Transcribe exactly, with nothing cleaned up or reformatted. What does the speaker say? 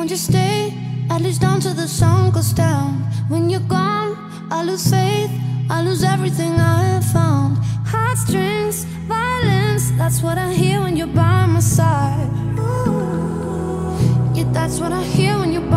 won't you stay, at least until the sun goes down? When you're gone, I lose faith, I lose everything I have found. Heartstrings, violence, that's what I hear when you're by my side. Yeah, that's what I hear when you're by